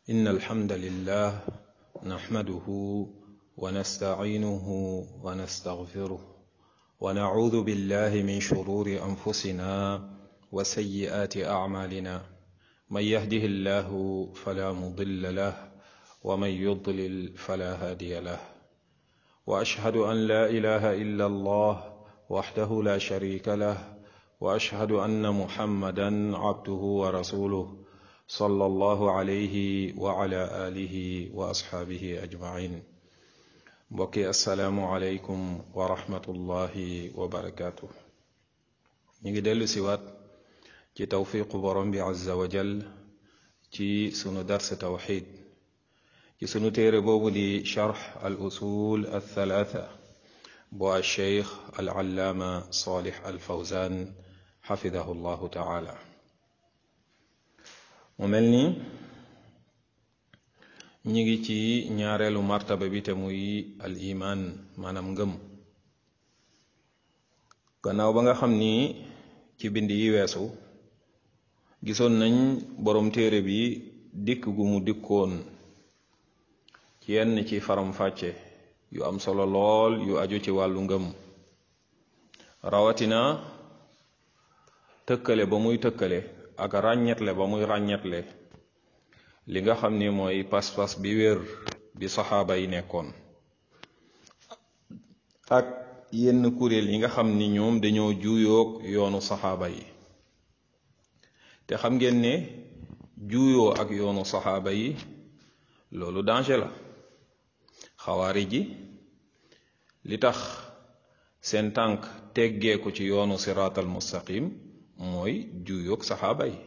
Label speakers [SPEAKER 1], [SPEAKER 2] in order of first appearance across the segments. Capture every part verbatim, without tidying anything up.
[SPEAKER 1] إن الحمد لله نحمده ونستعينه ونستغفره ونعوذ بالله من شرور أنفسنا وسيئات أعمالنا من يهده الله فلا مضل له ومن يضلل فلا هادي له وأشهد أن لا إله إلا الله وحده لا شريك له وأشهد أن محمدا عبده ورسوله صلى الله عليه وعلى آله وأصحابه أجمعين بقي السلام عليكم ورحمة الله وبركاته نيجي دلو سوات ci tawfiqu borom bi azza wa jal ci sunu dars tawxid ci sunu téere boobu di charx al usul al thalatha bu al cheikh al allaama salih al fawzan xafidahu llahu taala mu mel ni ñi ngi ci ñaareelu martaba bi te muy al iman maanaam ngëm gannaaw ba nga xam ni ci bind yi weesu gisoon nañ borom téere bi dikk gu mu dikkoon ci yenn ci faram fàcce yu am solo lool yu aju ci wàllu ngëm rawatina tëkkale ba muy tëkkale ak ràññetle ba muy ràññetle li nga xam ni mooy pas-pas bi wér bi saxaaba yi nekkoon ak yenn kuréel yi nga xam ni ñoom dañoo juuyoog yoonu saxaaba yi te xam ngeen ne juuyoo ak yoonu saxaaba yi loolu danger la xawaari ji li tax seen tànk teggeeku ci yoonu siraatal mustaqim mooy juuyoog saxaaba yi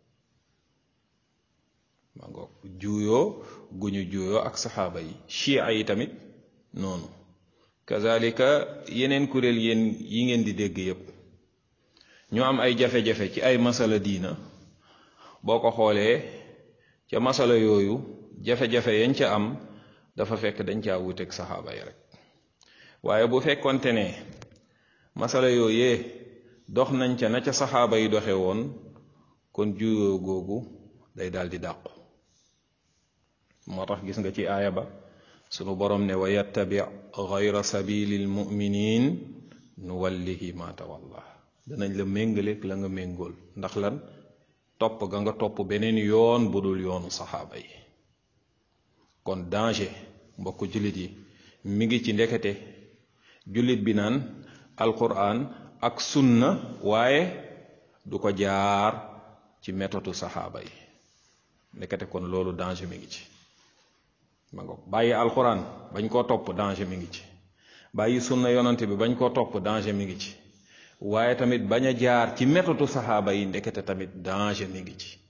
[SPEAKER 1] ma ngoog juuyoo gu ñu juuyoo ak saxaaba yi chia yi tamit noonu kazalika yeneen kuréel yéen yi ngeen di dégg yépp ñu am ay jafe-jafe ci ay masala diina boo ko xoolee ca masala yooyu jafe-jafe yañ ca am dafa fekk dañ caa wuteeg saxaaba yi rek waaye bu fekkonte ne masala yooyee dox nañ ca na ca saxaaba yi doxe woon kon juyoo googu day daal di dàqu moo tax gis nga ci aaya ba sunu borom ne wa yattabi gayra sabilil muminin nuwallihi ma tawalla danañ la méngaleeg la nga méngool ndax lan topp ga nga topp beneen yoon bu dul yoonu saxaaba yi kon danger mbokk jullit yi mi ngi ci ndekete jullit bi naan alquran ak sunna waaye du ko jaar ci méthode saxaaba yi ndekete kon loolu danger mi ngi ci ma ngoog bàyyi alquran bañ koo topp danger mi ngi ci bàyyi sunna yonante bi bañ koo topp danger mi ngi ci waaye tamit bañ a jaar ci méthode saxaaba yi ndekete tamit danger mi ngi ci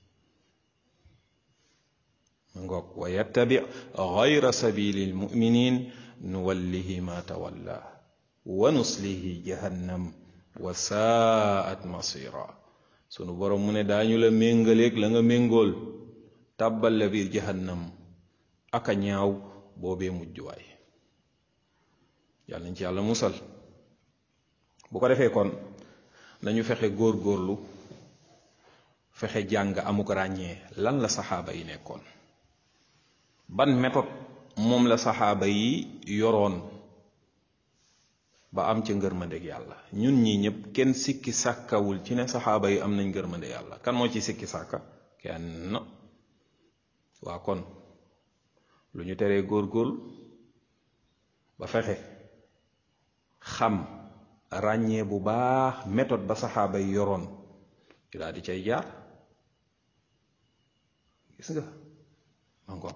[SPEAKER 1] ma ngoog wa yattabi gayra sabilil muminin nuwallihi ma tawalla wa nuslihi jahannam wa saat masira sunu borom mu ne daañu la méngaleeg la nga méngool tàbbal la biir jahannam aka ñaaw boobee mujjuwaay yàlla nañ ci yàlla musal bu ko defee kon nañu fexe góor-góorlu fexe jàng amuk ràññee lan la saxaaba yi nekkoon ban méthode moom la saxaaba yi yoroon ba am ca ngërmandeg yàlla ñun ñi ñëpp kenn sikki sàkkawul ci ne saxaaba yi am nañ ngërmande yàlla kan moo ci sikki sàkka kenn waa kon lu ñu teree góor-góorlu ba fexe xam ràññee bu baax méthode ba saxaaba yi yoroon ci daal di cay jaar gis nga encore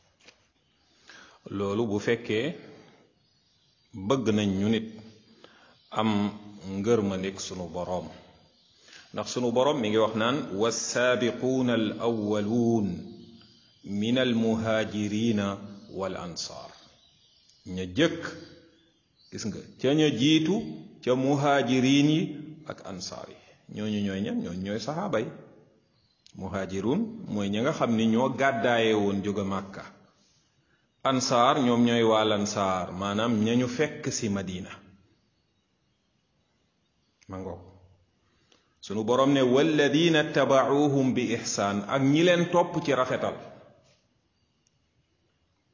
[SPEAKER 1] loolu bu fekkee bëgg nañ ñu nit am ngërmandik sunu boroom ndax sunu boroom mi ngi wax naan wassaabiquuna al awwaluun min al muhaajirina wal ansaar ña jëkk gis nga ca ña jiitu ca muhaajiriin yi ak ansaar yi ñooñu ñooy ñan ñooñu ñooy saxaaba yi muhaajiruun mooy ña nga xam ni ñoo gàddaaye woon jóge màkka ansaar ñoom ñooy waa lansaar maanaam ñañu fekk ci madina ma ngoog sunu borom ne walladina tabauhum bi ihsaan ak ñi leen topp ci rafetal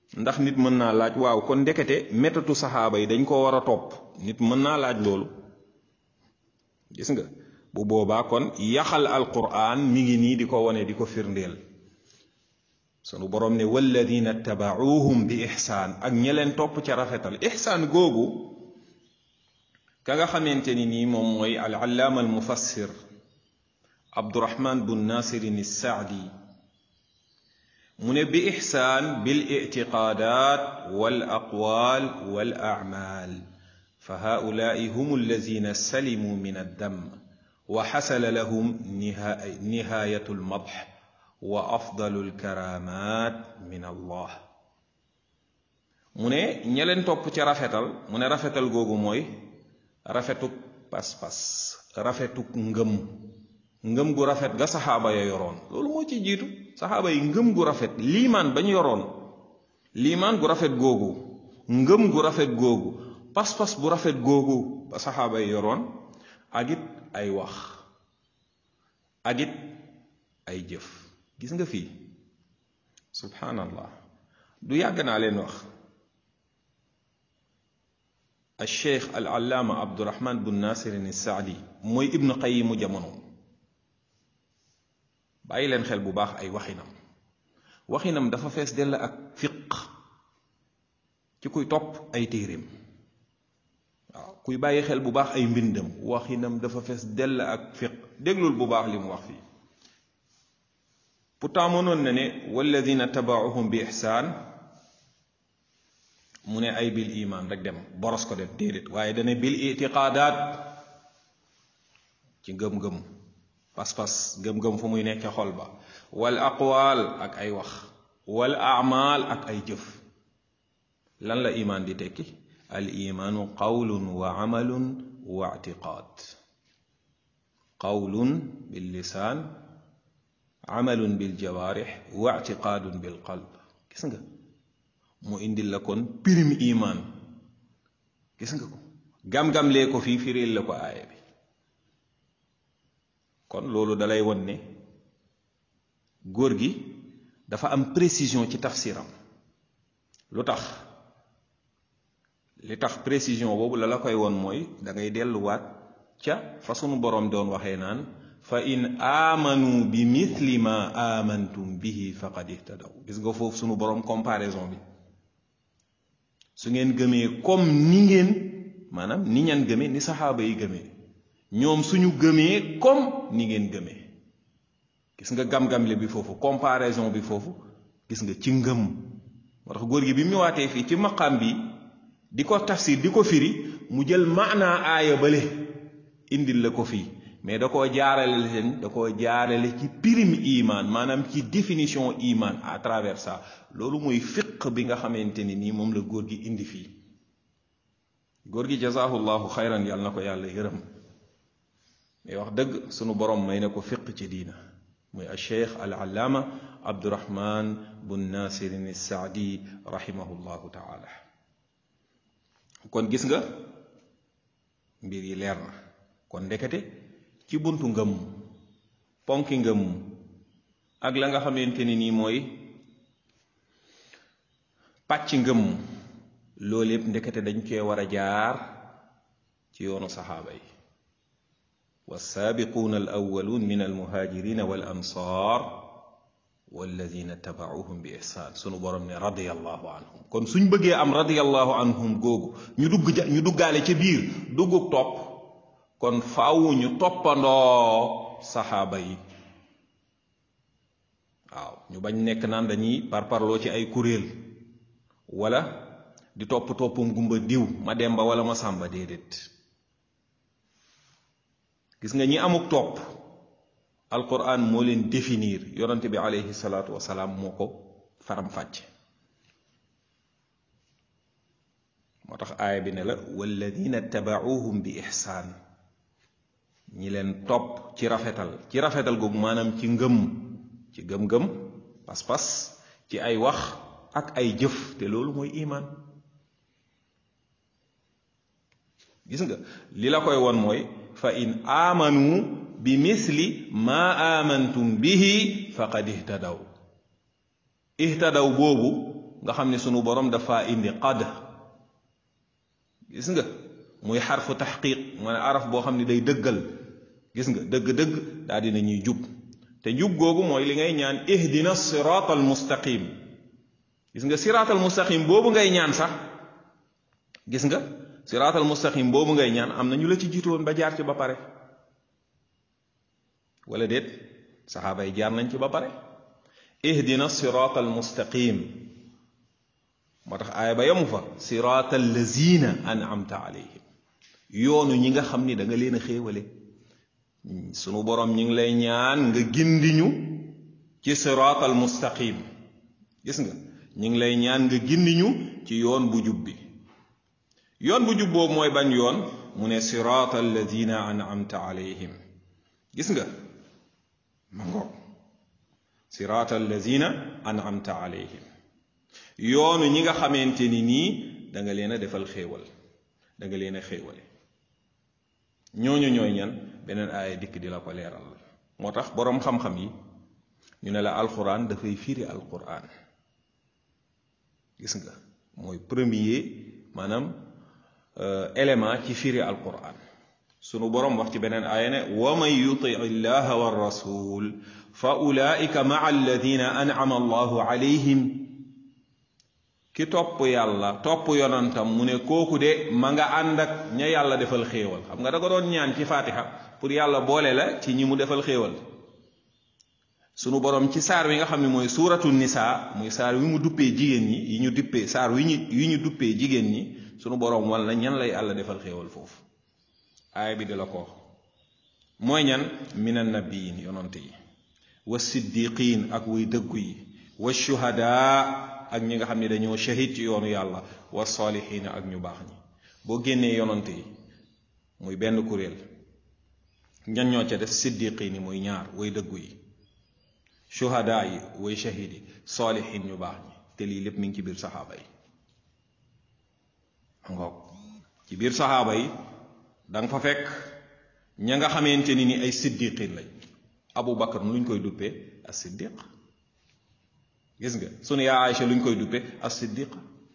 [SPEAKER 1] ndax nit mën naa laaj waaw kon ndekete métatu saxaaba yi dañ ko war a topp nit mën naa laaj loolu gis nga bu boobaa kon yaxal alquran mi ngi nii di ko wone di ko firndeel sunu borom ne walladina tabauhum bi ixsaan ak ña leen topp ca rafetal ixsaan googu ka nga xamante ni nii moom mooy al allaama al mufassir abdurahman bun nasirin saadi mu ne bi ixsaan bil ictiqaadat wal aqwaal wal acmaal fa haulaai hum allazina salimu min addam wa xasala lahum nihayatu almadx wa afdalu alkaramat min allah mu ne ña leen topp ca rafetal mu ne rafetal googu mooy rafetuk pas-pas rafetuk ngëm ngëm gu rafet ga saxaaba ya yoroon loolu moo ci jiitu saxaaba yi ngëm gu rafet liimaan bañ yoroon liimaan gu rafet googu ngëm gu rafet googu pas-pas bu rafet googu ba saxaaba yi yoroon ak it ay wax ak it ay jëf gis nga fii subhanallah du yàgg naa leen wax al cheikh al allaama abdurahman bun nasirin saadi mooy ibnu qayimu jamono bàyyi leen xel bu baax ay waxinam waxinam dafa fees dell ak fiq ci kuy topp ay téeréem waaw kuy bàyyi xel bu baax ay mbindam waxinam dafa fees dell ak fiq déglul bu baax li mu wax fii pourtant mënoon na ne walladina tabaauhum bi ixsaan mu ne ay bil iman rek dem boros ko dem déedéet waaye dana bil itiqaadaat ci ngëm-ngëm pas-pas ngëm-ngëm fu muy nekk xol ba wal aqwaal ak ay wax wal aamaal ak ay jëf lan la iman di tekki al imaanu qawlun wa amalun wa ictiqaad qawlun bil lisaan amalun bil jawaarix wa ictiqaadun bil qalb gis nga mu indil la kon pirim iman gis nga ko gam-gam lee ko fii firil la ko aaya bi kon loolu dalay won ne góor gi dafa am précision ci tafsiram lu tax li tax précision boobu la la koy won mooy da ngay delluwaat ca fa sunu boroom doon waxee naan fa in aamanu bi mithli ma amantum bihi faqad ihtadaw gis nga foofu sunu boroom comparaison bi su ngeen gëmee comme ni ngeen maanaam ni ñan gëmee ni saxaaba yi gëmee ñoom suñu gëmee comme ni ngeen gëmee gis nga gam-gamle bi foofu comparaison bi foofu gis nga ci ngëm moo tax góor gi bi mu ñëwaatee fii ci maqaam bi di ko tafsir di ko firi mu jël maanaa aaya bale indil la ko fii mais da koo jaarale leen da koo jaarale ci pirim iman maanaam ci définition iman à travers ça loolu mooy fiq bi nga xamante ni nii moom la góor gi indi fii góor gi jazahullahu xayran yàlla na ko yàlla yërëm mais wax dëgg sunu borom may na ko fiq ci diina muy al cheikh al allaama abdurahman bun nasirin saadi rahimahullahu taala kon gis nga mbir yi leer na kon ndekete ci buntu ngëm ponki ngëm ak la nga xamante ni nii mooy pàcc ngëm loolu yépp ndekete dañ cee war a jaar ci yoonu saxaaba yi والسابقون الأولون من المهاجرين والأنصار والذين اتبعوهم بإحسان sunu borom ne radiyallahu anhum kon suñ bëggee am radiyallahu anhum googu ñu dugg ñu duggaale ca biir dugguk topp kon faaw ñu toppandoo saxaaba yi waaw ñu bañ nekk naan dañuy parparloo ci ay kuréel wala di topp toppum gumba diw ma demba wala ma sàmba déedéet gis nga ñi amuk topp alquran moo leen définir yonante bi alayhi salaatu wasalaam moo ko faram fàcce moo tax aaya bi ne la walladina tabauhum bi ixsaan ñi leen topp ci rafetal ci rafetal googu maanaam ci ngëm ci gëm-gëm pas-pas ci ay wax ak ay jëf te loolu mooy iman gis nga li la koy won mooy fa in amanu bi misli ma amantum bihi faqad ihtadaw ihtadaw boobu nga xam ne sunu borom dafa indi qad gis nga muy xarfu taxqiq maanaam araf boo xam ne day dëggal gis nga dëgg-dëgg daal dina ñuy jub te jub googu mooy li ngay ñaan ihdina siraat al mustaqim gis nga siraat al mustaqim boobu ngay ñaan sax gis nga siraat al mustaqim boobu ngay ñaan am na ñu la ci jiitoon ba jaar ci ba pare wala déet saxaaba yi jaar nañ ci ba pare ihdina siraat al mustaqim moo tax aaya ba yamu fa siraat allazina an'amta alayhim yoonu ñi nga xam ni da nga leen a xéewale sunu borom ñi ngi lay ñaan nga gindiñu ci siraat al mustaqim gis nga ñi ngi lay ñaan nga gindiñu ci yoon bu jub bi yoon bu jub boobu mooy ban yoon mu ne siraat allazina an'amta alayhim gis nga ma ngoog siraat allazina an'amta alayhim yoonu ñi nga xamante ni nii da nga leen a defal xéewal da nga leen a xéewale ñooñu ñooy ñan beneen aaya dikk di la ko leeral moo tax boroom xam-xam yi ñu ne la alquran dafay firi alquran gis nga mooy premier maanaam élément ci firi alquran sunu boroom wax ci beneen aaya ne wa man yuti illaha wa rasul fa ulaika maa alladina an'ama allahu alayhim ki topp yàlla topp yonantam mu ne kooku de ma nga ànd ak ña yàlla defal xéewal xam nga da ko doon ñaan ci fatiha pour yàlla boole la ci ñi mu defal xéewal sunu borom ci saar wi nga xam ne mooy suuratu nisaa muy saar wi mu duppee jigéen ñi yi ñu duppee saar wi ñu yi ñu duppee jigéen ñi sunu borom wala ñan lay yàlla defal xéewal foofu aaya bi di la ko mooy ñan minan nabiyin yonante yi wa siddiqin ak way dëggu yi wa shuhadaa ak ñi nga xam ne dañoo shahid ci yoonu yàlla wa saalihiina ak ñu baax ñi boo génnee yonante yi muy benn kuréel ñan ñoo ca def siddiqiin yi muy ñaar way dëggu yi shuhadaa yi way shahid yi saalihiin ñu baax ñi te lii lépp mi ngi ci biir saxaaba yi ngoog ci biir saxaaba yi da nga fa fekk ña nga xamante ni ni ay siddiqiin lañ Abu Bakar luñ koy duppee as siddiq gis nga sunu yaa Aïcha luñ koy duppe as-siddiq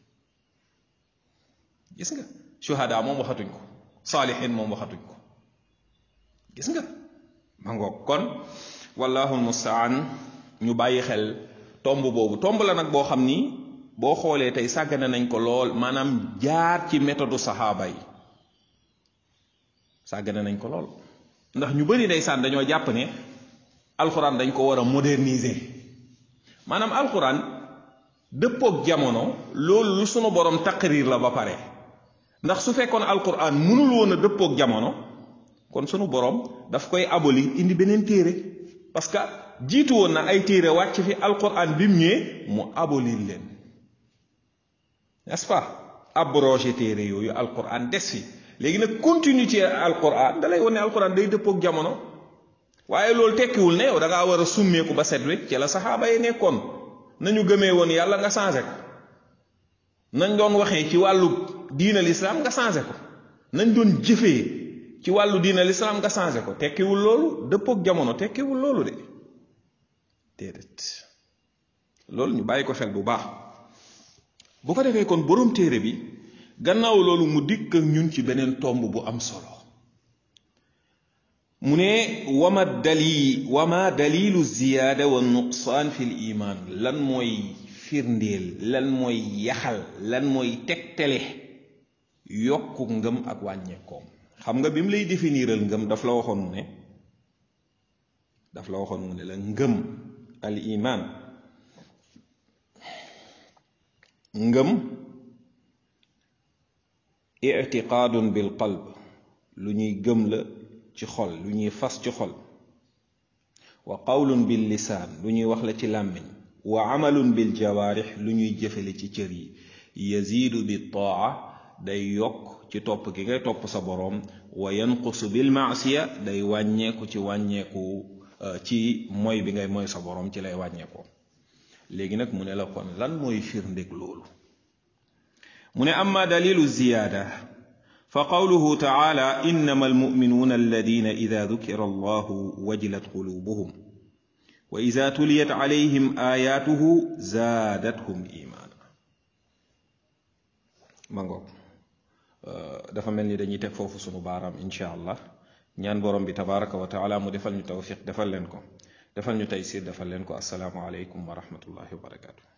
[SPEAKER 1] gis nga shuhada moom waxatuñ ko saalihin moom waxatuñ ko gis nga ma ngoog kon wallahu almustaan ñu bàyyi xel tomb boobu tomb la nag boo xam ni boo xoolee tey sàggane nañ ko lool maanaam jaar ci méthode saxaaba yi sàggane nañ ko lool ndax ñu bari ndeysaan dañoo jàpp ne alxuraan dañ ko war a moderniser maanaam alquran dëppoog jamono loolu lu sunu borom taqrir la ba pare ndax su fekkoon alquran mënul woon a dëppoog jamono kon sunu borom daf koy aboli indi beneen téere parce que jiitu woon na ay téere wàcc fi alquran bi mu ñëwee mu abolir leen n'est-ce pas abrogé téere yooyu alquran des fi léegi nag continuité alquran da lay wane alquran day dëppoog jamono waaye loolu tekkiwul ne yow da ngaa war a summeeku ba set wecc ci la saxaaba yi nekkoon nañu gëmee woon yàlla nga changé ko nañ doon waxee ci wàllu diina l'islam nga changé ko nañ doon jëfee ci wàllu diina l'islam nga changé ko tekkiwul loolu dëppook jamono tekkiwul loolu de déedéet loolu ñu bàyyi ko xel bu baax bu ko defee kon boroom téere bi gannaaw loolu mu dikk ak ñun ci beneen tomb bu am solo mu ne wama dali wama dalilu ziyaada wa nuqsaan fi l iman lan mooy firndeel lan mooy yaxal lan mooy tegtale yokku ngëm ak wàññeekoom xam nga bi mu lay définiral ngëm daf la waxoon mu ne daf la waxoon mu ne la ngëm al iman ngëm i'tiqaadun bil qalb lu ñuy gëm la ci xol lu ñuy fas ci xol wa qawlun bil lisaan lu ñuy wax la ci làmmiñ wa amalun bil jawaarix lu ñuy jëfale ci cër yi yaziidu bi taa day yokk ci topp gi ngay topp sa boroom wa yanqusu bil maasiya day wàññeeku ci wàññeeku ci mooy bi ngay mooy sa boroom ci lay wàññeekoo léegi nag mu ne la kon lan mooy firndeg loolu mu ne amma dalilu ziyaada fa qawluhu taala innama almuminuuna alladina ida dukira allahu wajilat qulubuhum wa ida tuliyat alayhim ayatuhu zaadathum imaana mangoog dafa mel ni dañuy teg foofu sunu baaraam incha allah ñaan borom bi tabaraka wa taala mu defal ñu tawfiq defal leen ko defal ñu taysir defal leen ko assalaamu aleykum wa rahmatullahi wa barakatu